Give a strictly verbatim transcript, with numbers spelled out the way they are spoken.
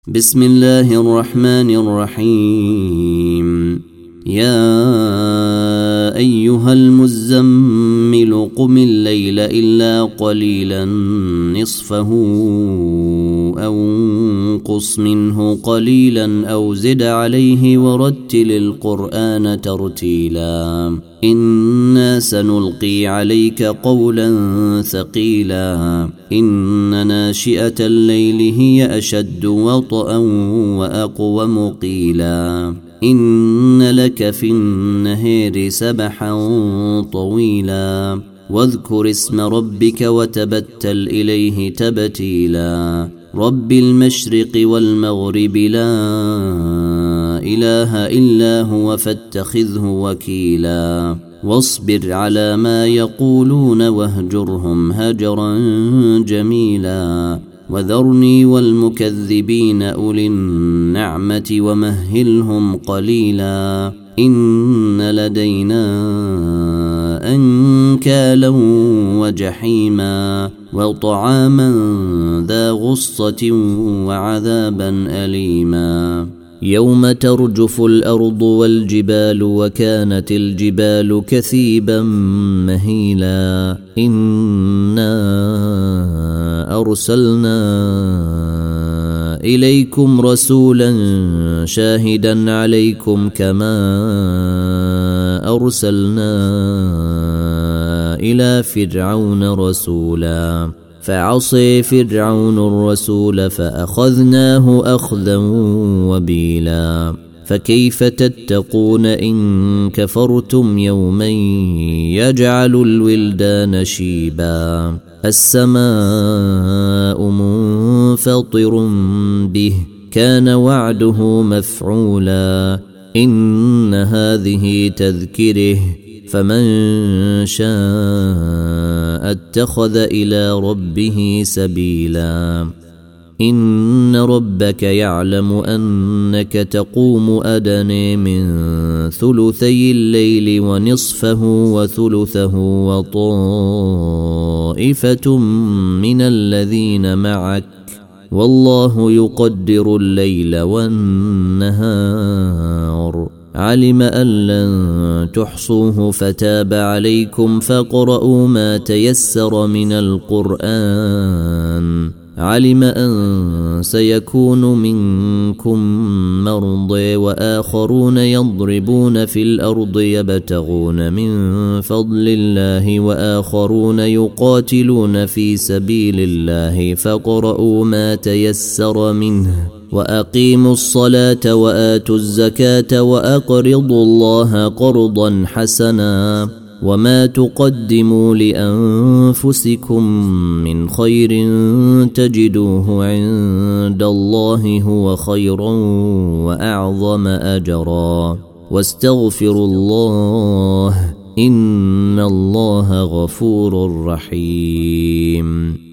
بسم الله الرحمن الرحيم. يا أيها المزمل قم الليل إلا قليلا نصفه أو انقص منه قليلا أو زد عليه ورتل القرآن ترتيلا إنا سنلقي عليك قولا ثقيلا إن ناشئة الليل هي أشد وطئا وأقوم قيلا إن لك في النهار سبحا طويلا واذكر اسم ربك وتبتل إليه تبتيلا رب المشرق والمغرب لا إله إلا هو فاتخذه وكيلا واصبر على ما يقولون واهجرهم هجرا جميلا وذرني والمكذبين أولي النعمة ومهلهم قليلا إن لدينا أنكالا وجحيما وطعاما ذا غصة وعذابا أليما يوم ترجف الأرض والجبال وكانت الجبال كثيبا مهيلا إنا أرسلنا إليكم رسولا شاهدا عليكم كما أرسلنا إلى فرعون رسولا فعصي فرعون الرسول فأخذناه أخذا وبيلا فكيف تتقون إن كفرتم يوما يجعل الولدان شيبا السماء منفطر به كان وعده مفعولا إن هذه تذكره فمن شاء اتخذ إلى ربه سبيلا إن ربك يعلم أنك تقوم أدنى من ثلثي الليل ونصفه وثلثه وطائفة من الذين معك والله يقدر الليل والنهار علم أن لن تحصوه فتاب عليكم فاقرؤوا ما تيسر من القرآن علم أن سيكون منكم مرضى وآخرون يضربون في الأرض يبتغون من فضل الله وآخرون يقاتلون في سبيل الله فاقرؤوا ما تيسر منه وأقيموا الصلاة وآتوا الزكاة وأقرضوا الله قرضا حسنا وما تقدموا لأنفسكم من خير تجدوه عند الله هو خيرا وأعظم أجرا واستغفروا الله إن الله غفور رحيم.